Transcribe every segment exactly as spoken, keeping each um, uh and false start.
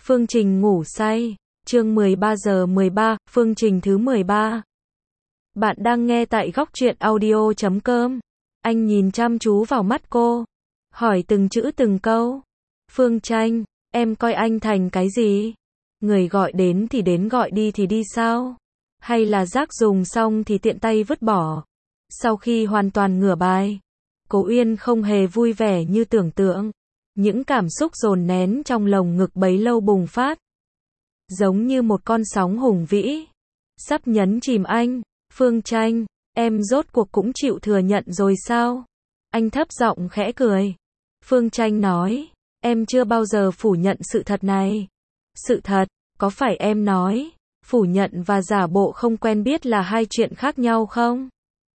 Phương trình ngủ say. Chương mười ba giờ mười ba, phương trình thứ mười ba. Bạn đang nghe tại góc truyện audio chấm com. Anh nhìn chăm chú vào mắt cô, hỏi từng chữ từng câu. Phương Tranh, em coi anh thành cái gì? Người gọi đến thì đến, gọi đi thì đi sao? Hay là rác dùng xong thì tiện tay vứt bỏ? Sau khi hoàn toàn ngửa bài, Cố Uyên không hề vui vẻ như tưởng tượng. Những cảm xúc dồn nén trong lồng ngực bấy lâu bùng phát, giống như một con sóng hùng vĩ, sắp nhấn chìm anh. Phương Tranh, em rốt cuộc cũng chịu thừa nhận rồi sao? Anh thấp giọng khẽ cười. Phương Tranh nói, em chưa bao giờ phủ nhận sự thật này. Sự thật, có phải em nói, phủ nhận và giả bộ không quen biết là hai chuyện khác nhau không?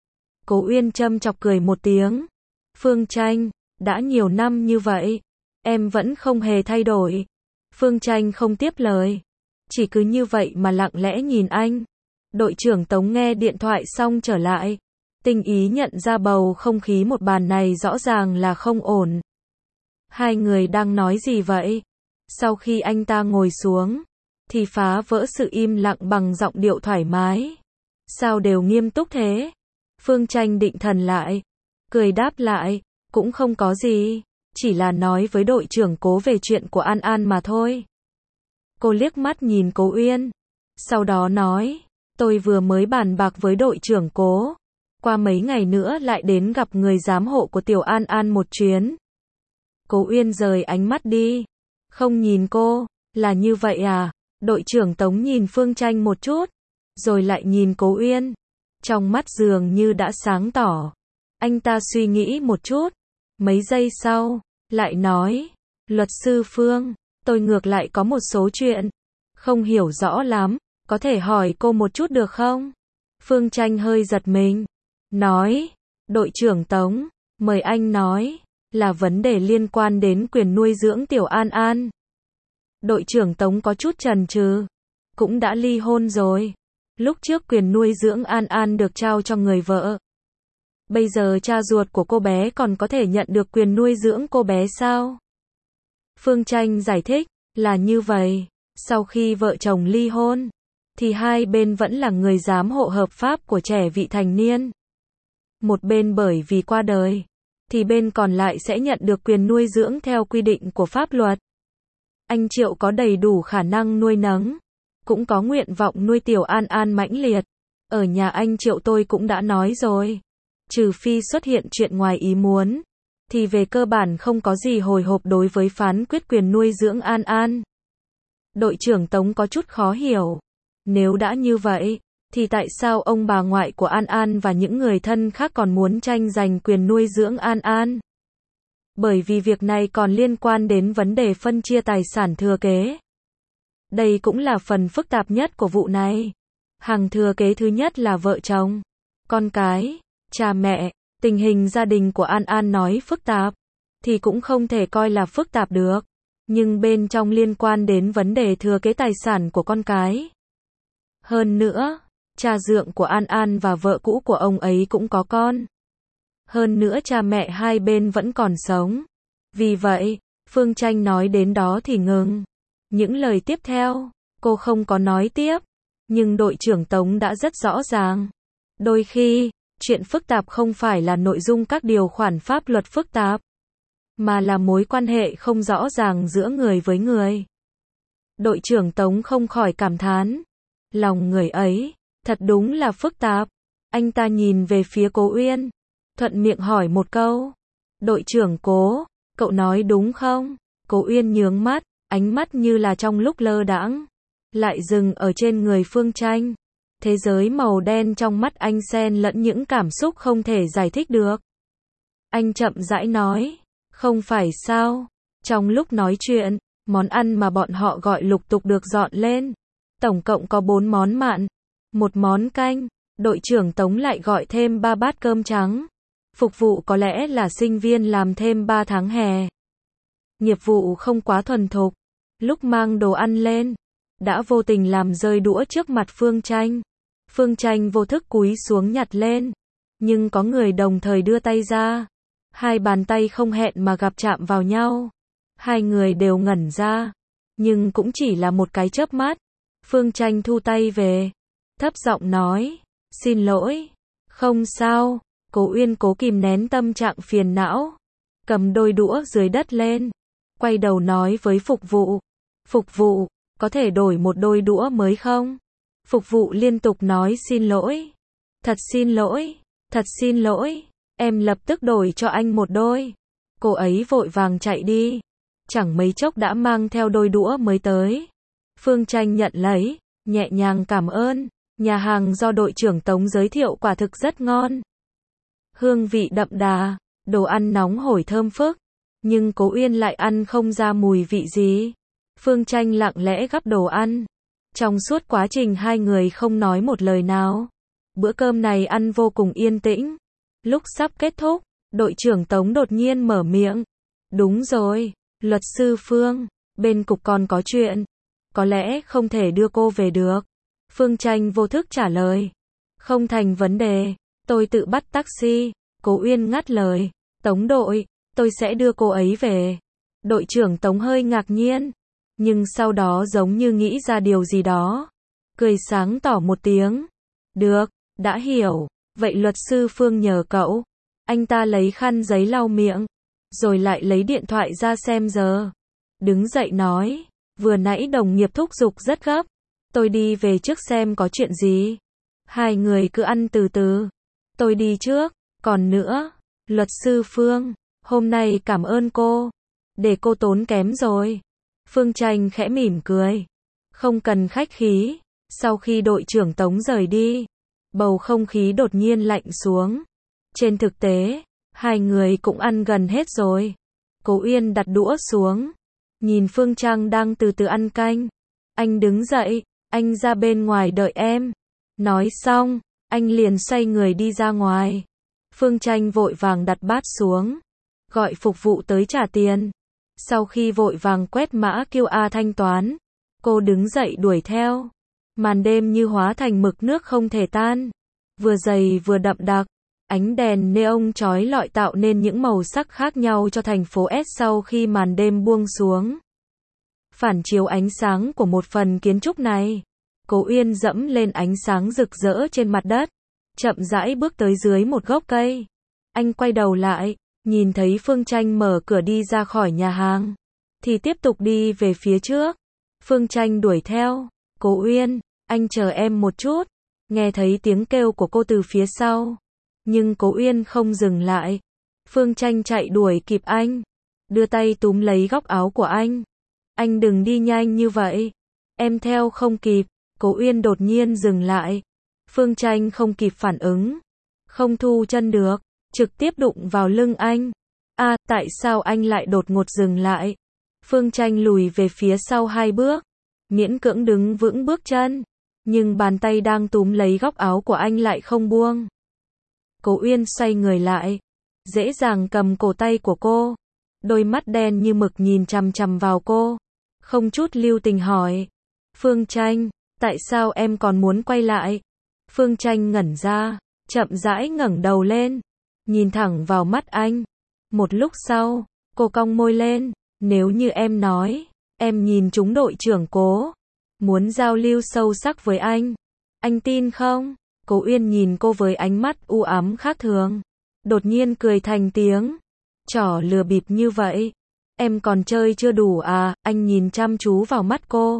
Cố Uyên châm chọc cười một tiếng. Phương Tranh, đã nhiều năm như vậy, em vẫn không hề thay đổi. Phương Tranh không tiếp lời, chỉ cứ như vậy mà lặng lẽ nhìn anh. Đội trưởng Tống nghe điện thoại xong trở lại, tinh ý nhận ra bầu không khí một bàn này rõ ràng là không ổn. Hai người đang nói gì vậy? Sau khi anh ta ngồi xuống, thì phá vỡ sự im lặng bằng giọng điệu thoải mái. Sao đều nghiêm túc thế? Phương Tranh định thần lại, cười đáp lại, cũng không có gì, chỉ là nói với đội trưởng Cố về chuyện của An An mà thôi. Cô liếc mắt nhìn Cố Uyên, sau đó nói, tôi vừa mới bàn bạc với đội trưởng Cố, qua mấy ngày nữa lại đến gặp người giám hộ của Tiểu An An một chuyến. Cố Uyên rời ánh mắt đi, không nhìn cô. Là như vậy à? Đội trưởng Tống nhìn Phương Tranh một chút, rồi lại nhìn Cố Uyên, trong mắt dường như đã sáng tỏ. Anh ta suy nghĩ một chút, mấy giây sau, lại nói, luật sư Phương, tôi ngược lại có một số chuyện không hiểu rõ lắm, có thể hỏi cô một chút được không? Phương Tranh hơi giật mình, nói, đội trưởng Tống, mời anh nói, là vấn đề liên quan đến quyền nuôi dưỡng Tiểu An An. Đội trưởng Tống có chút chần chừ, cũng đã ly hôn rồi. Lúc trước quyền nuôi dưỡng An An được trao cho người vợ. Bây giờ cha ruột của cô bé còn có thể nhận được quyền nuôi dưỡng cô bé sao? Phương Tranh giải thích, là như vậy, sau khi vợ chồng ly hôn, thì hai bên vẫn là người giám hộ hợp pháp của trẻ vị thành niên. Một bên bởi vì qua đời, thì bên còn lại sẽ nhận được quyền nuôi dưỡng theo quy định của pháp luật. Anh Triệu có đầy đủ khả năng nuôi nấng, cũng có nguyện vọng nuôi Tiểu An An mãnh liệt. Ở nhà anh Triệu tôi cũng đã nói rồi, trừ phi xuất hiện chuyện ngoài ý muốn, thì về cơ bản không có gì hồi hộp đối với phán quyết quyền nuôi dưỡng An An. Đội trưởng Tống có chút khó hiểu. Nếu đã như vậy, thì tại sao ông bà ngoại của An An và những người thân khác còn muốn tranh giành quyền nuôi dưỡng An An? Bởi vì việc này còn liên quan đến vấn đề phân chia tài sản thừa kế. Đây cũng là phần phức tạp nhất của vụ này. Hàng thừa kế thứ nhất là vợ chồng, con cái, cha mẹ. Tình hình gia đình của An An nói phức tạp, thì cũng không thể coi là phức tạp được. Nhưng bên trong liên quan đến vấn đề thừa kế tài sản của con cái. Hơn nữa, cha dượng của An An và vợ cũ của ông ấy cũng có con. Hơn nữa cha mẹ hai bên vẫn còn sống. Vì vậy, Phương Tranh nói đến đó thì ngừng. Những lời tiếp theo, cô không có nói tiếp. Nhưng đội trưởng Tống đã rất rõ ràng. Đôi khi, chuyện phức tạp không phải là nội dung các điều khoản pháp luật phức tạp, mà là mối quan hệ không rõ ràng giữa người với người. Đội trưởng Tống không khỏi cảm thán. Lòng người ấy, thật đúng là phức tạp. Anh ta nhìn về phía Cố Uyên, thuận miệng hỏi một câu. Đội trưởng Cố, cậu nói đúng không? Cố Uyên nhướng mắt, ánh mắt như là trong lúc lơ đãng, lại dừng ở trên người Phương Tranh. Thế giới màu đen trong mắt anh xen lẫn những cảm xúc không thể giải thích được. Anh chậm rãi nói, không phải sao? Trong lúc nói chuyện, món ăn mà bọn họ gọi lục tục được dọn lên. Tổng cộng có bốn món mặn, một món canh. Đội trưởng Tống lại gọi thêm ba bát cơm trắng. Phục vụ có lẽ là sinh viên làm thêm ba tháng hè. Nghiệp vụ không quá thuần thục. Lúc mang đồ ăn lên, đã vô tình làm rơi đũa trước mặt Phương Tranh. Phương Tranh vô thức cúi xuống nhặt lên, nhưng có người đồng thời đưa tay ra. Hai bàn tay không hẹn mà gặp chạm vào nhau. Hai người đều ngẩn ra. Nhưng cũng chỉ là một cái chớp mắt. Phương Tranh thu tay về. Thấp giọng nói. Xin lỗi. Không sao. Cố Uyên cố kìm nén tâm trạng phiền não. Cầm đôi đũa dưới đất lên. Quay đầu nói với phục vụ. Phục vụ, có thể đổi một đôi đũa mới không? Phục vụ liên tục nói xin lỗi. Thật xin lỗi. Thật xin lỗi. Em lập tức đổi cho anh một đôi. Cô ấy vội vàng chạy đi. Chẳng mấy chốc đã mang theo đôi đũa mới tới. Phương Tranh nhận lấy, nhẹ nhàng cảm ơn. Nhà hàng do đội trưởng Tống giới thiệu quả thực rất ngon. Hương vị đậm đà, đồ ăn nóng hổi thơm phức. Nhưng Cố Uyên lại ăn không ra mùi vị gì. Phương Tranh lặng lẽ gắp đồ ăn. Trong suốt quá trình hai người không nói một lời nào. Bữa cơm này ăn vô cùng yên tĩnh. Lúc sắp kết thúc, đội trưởng Tống đột nhiên mở miệng. Đúng rồi, luật sư Phương, bên cục còn có chuyện. Có lẽ không thể đưa cô về được. Phương Tranh vô thức trả lời. Không thành vấn đề, tôi tự bắt taxi. Cố Uyên ngắt lời. Tống đội, tôi sẽ đưa cô ấy về. Đội trưởng Tống hơi ngạc nhiên. Nhưng sau đó giống như nghĩ ra điều gì đó. Cười sáng tỏ một tiếng. Được, đã hiểu. Vậy luật sư Phương nhờ cậu. Anh ta lấy khăn giấy lau miệng. Rồi lại lấy điện thoại ra xem giờ. Đứng dậy nói. Vừa nãy đồng nghiệp thúc giục rất gấp. Tôi đi về trước xem có chuyện gì. Hai người cứ ăn từ từ. Tôi đi trước. Còn nữa, luật sư Phương, hôm nay cảm ơn cô. Để cô tốn kém rồi. Phương Tranh khẽ mỉm cười. Không cần khách khí. Sau khi đội trưởng Tống rời đi, bầu không khí đột nhiên lạnh xuống. Trên thực tế, hai người cũng ăn gần hết rồi. Cố Uyên đặt đũa xuống. Nhìn Phương Tranh đang từ từ ăn canh. Anh đứng dậy, anh ra bên ngoài đợi em. Nói xong, anh liền xoay người đi ra ngoài. Phương Tranh vội vàng đặt bát xuống. Gọi phục vụ tới trả tiền. Sau khi vội vàng quét mã quy rờ thanh toán, cô đứng dậy đuổi theo. Màn đêm như hóa thành mực nước không thể tan. Vừa dày vừa đậm đặc. Ánh đèn neon chói lọi tạo nên những màu sắc khác nhau cho thành phố S sau khi màn đêm buông xuống. Phản chiếu ánh sáng của một phần kiến trúc này. Cố Uyên dẫm lên ánh sáng rực rỡ trên mặt đất. Chậm rãi bước tới dưới một gốc cây. Anh quay đầu lại, nhìn thấy Phương Tranh mở cửa đi ra khỏi nhà hàng. Thì tiếp tục đi về phía trước. Phương Tranh đuổi theo. Cố Uyên, anh chờ em một chút. Nghe thấy tiếng kêu của cô từ phía sau. Nhưng Cố Uyên không dừng lại. Phương Tranh chạy đuổi kịp anh. Đưa tay túm lấy góc áo của anh. Anh đừng đi nhanh như vậy. Em theo không kịp. Cố Uyên đột nhiên dừng lại. Phương Tranh không kịp phản ứng. Không thu chân được. Trực tiếp đụng vào lưng anh. À, tại sao anh lại đột ngột dừng lại? Phương Tranh lùi về phía sau hai bước. Miễn cưỡng đứng vững bước chân. Nhưng bàn tay đang túm lấy góc áo của anh lại không buông. Cố Uyên xoay người lại. Dễ dàng cầm cổ tay của cô. Đôi mắt đen như mực nhìn chằm chằm vào cô. Không chút lưu tình hỏi. Phương Tranh, tại sao em còn muốn quay lại? Phương Tranh ngẩn ra. Chậm rãi ngẩng đầu lên. Nhìn thẳng vào mắt anh. Một lúc sau, cô cong môi lên. Nếu như em nói, em nhìn trúng đội trưởng Cố. Muốn giao lưu sâu sắc với anh. Anh tin không? Cố Uyên nhìn cô với ánh mắt u ám khác thường. Đột nhiên cười thành tiếng. Trò lừa bịp như vậy. Em còn chơi chưa đủ à? Anh nhìn chăm chú vào mắt cô.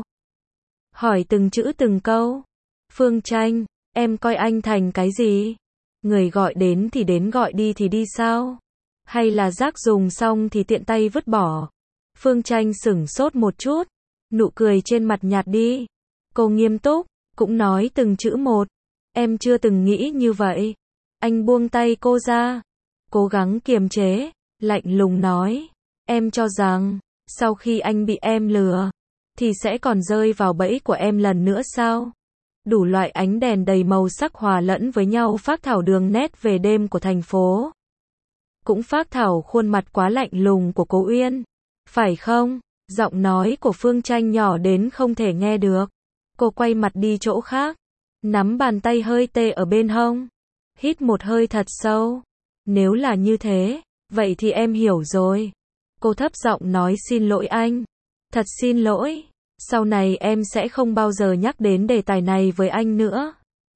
Hỏi từng chữ từng câu. Phương Tranh, em coi anh thành cái gì? Người gọi đến thì đến, gọi đi thì đi sao? Hay là rác dùng xong thì tiện tay vứt bỏ? Phương Tranh sửng sốt một chút. Nụ cười trên mặt nhạt đi. Cô nghiêm túc, cũng nói từng chữ một. Em chưa từng nghĩ như vậy. Anh buông tay cô ra. Cố gắng kiềm chế, lạnh lùng nói. Em cho rằng, sau khi anh bị em lừa, thì sẽ còn rơi vào bẫy của em lần nữa sao? Đủ loại ánh đèn đầy màu sắc hòa lẫn với nhau phác thảo đường nét về đêm của thành phố. Cũng phác thảo khuôn mặt quá lạnh lùng của Cố Uyên. Phải không? Giọng nói của Phương Tranh nhỏ đến không thể nghe được. Cô quay mặt đi chỗ khác. Nắm bàn tay hơi tê ở bên hông. Hít một hơi thật sâu. Nếu là như thế, vậy thì em hiểu rồi. Cô thấp giọng nói xin lỗi anh. Thật xin lỗi, sau này em sẽ không bao giờ nhắc đến đề tài này với anh nữa.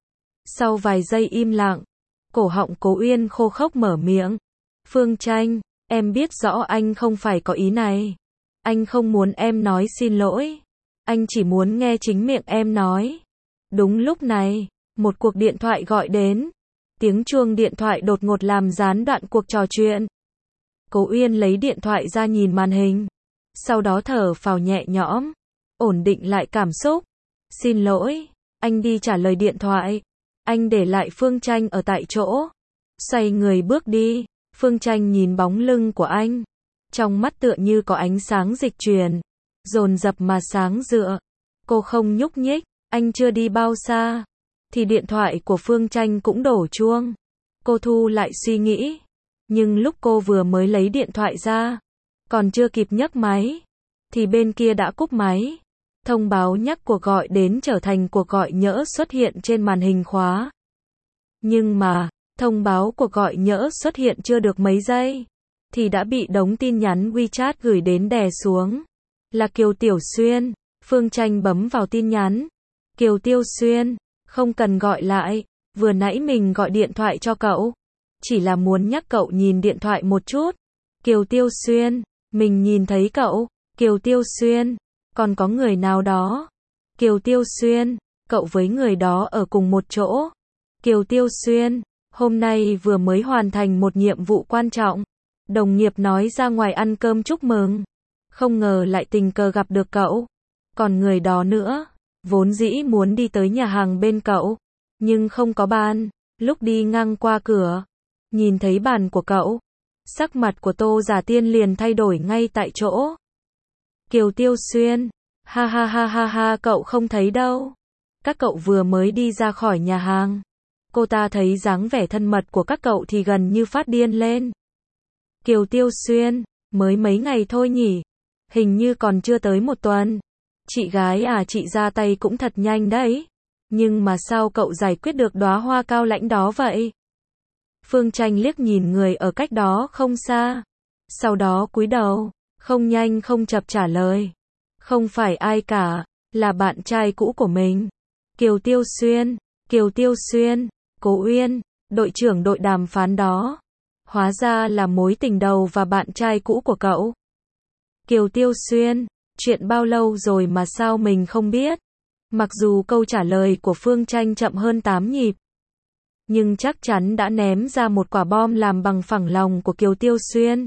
Sau vài giây im lặng, cổ họng Cố Uyên khô khốc mở miệng. Phương Tranh, em biết rõ anh không phải có ý này. Anh không muốn em nói xin lỗi. Anh chỉ muốn nghe chính miệng em nói. Đúng lúc này, một cuộc điện thoại gọi đến. Tiếng chuông điện thoại đột ngột làm gián đoạn cuộc trò chuyện. Cố Uyên lấy điện thoại ra nhìn màn hình. Sau đó thở phào nhẹ nhõm, ổn định lại cảm xúc. Xin lỗi, anh đi trả lời điện thoại. Anh để lại Phương Tranh ở tại chỗ. Xoay người bước đi. Phương Tranh nhìn bóng lưng của anh. Trong mắt tựa như có ánh sáng dịch chuyển. Dồn dập mà sáng rựa. Cô không nhúc nhích. Anh chưa đi bao xa thì điện thoại của Phương Tranh cũng đổ chuông. Cô thu lại suy nghĩ. Nhưng lúc cô vừa mới lấy điện thoại ra, còn chưa kịp nhấc máy, thì bên kia đã cúp máy. Thông báo nhắc cuộc gọi đến trở thành cuộc gọi nhỡ xuất hiện trên màn hình khóa. Nhưng mà, thông báo cuộc gọi nhỡ xuất hiện chưa được mấy giây, thì đã bị đống tin nhắn WeChat gửi đến đè xuống. Là Kiều Tiểu Xuyên. Phương Tranh bấm vào tin nhắn. Kiều Tiêu Xuyên, không cần gọi lại, vừa nãy mình gọi điện thoại cho cậu, chỉ là muốn nhắc cậu nhìn điện thoại một chút. Kiều Tiêu Xuyên, mình nhìn thấy cậu. Kiều Tiêu Xuyên, còn có người nào đó. Kiều Tiêu Xuyên, cậu với người đó ở cùng một chỗ. Kiều Tiêu Xuyên, hôm nay vừa mới hoàn thành một nhiệm vụ quan trọng. Đồng nghiệp nói ra ngoài ăn cơm chúc mừng. Không ngờ lại tình cờ gặp được cậu. Còn người đó nữa, vốn dĩ muốn đi tới nhà hàng bên cậu, nhưng không có bàn. Lúc đi ngang qua cửa, nhìn thấy bàn của cậu, sắc mặt của Tô Giả Tiên liền thay đổi ngay tại chỗ. Kiều Tiêu Xuyên, ha ha ha ha ha, cậu không thấy đâu. Các cậu vừa mới đi ra khỏi nhà hàng. Cô ta thấy dáng vẻ thân mật của các cậu thì gần như phát điên lên. Kiều Tiêu Xuyên, mới mấy ngày thôi nhỉ? Hình như còn chưa tới một tuần. Chị gái à, chị ra tay cũng thật nhanh đấy. Nhưng mà sao cậu giải quyết được đóa hoa cao lãnh đó vậy? Phương Tranh liếc nhìn người ở cách đó không xa. Sau đó cúi đầu, không nhanh không chậm trả lời. Không phải ai cả, là bạn trai cũ của mình. Kiều Tiêu Xuyên, Kiều Tiêu Xuyên, Cố Uyên, đội trưởng đội đàm phán đó. Hóa ra là mối tình đầu và bạn trai cũ của cậu. Kiều Tiêu Xuyên, chuyện bao lâu rồi mà sao mình không biết? Mặc dù câu trả lời của Phương Tranh chậm hơn tám nhịp, nhưng chắc chắn đã ném ra một quả bom làm bằng phẳng lòng của Kiều Tiêu Xuyên.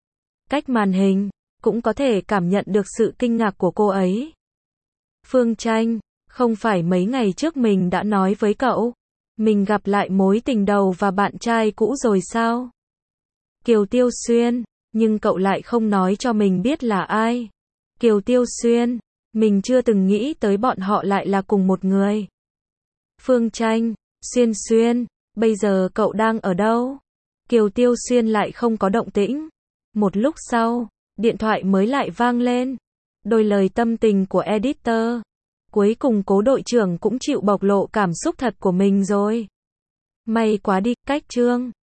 Cách màn hình, cũng có thể cảm nhận được sự kinh ngạc của cô ấy. Phương Tranh, không phải mấy ngày trước mình đã nói với cậu, mình gặp lại mối tình đầu và bạn trai cũ rồi sao? Kiều Tiêu Xuyên, nhưng cậu lại không nói cho mình biết là ai. Kiều Tiêu Xuyên, mình chưa từng nghĩ tới bọn họ lại là cùng một người. Phương Tranh, Xuyên Xuyên, bây giờ cậu đang ở đâu? Kiều Tiêu Xuyên lại không có động tĩnh. Một lúc sau, điện thoại mới lại vang lên. Đôi lời tâm tình của editor. Cuối cùng Cố đội trưởng cũng chịu bộc lộ cảm xúc thật của mình rồi. May quá đi, cách chương.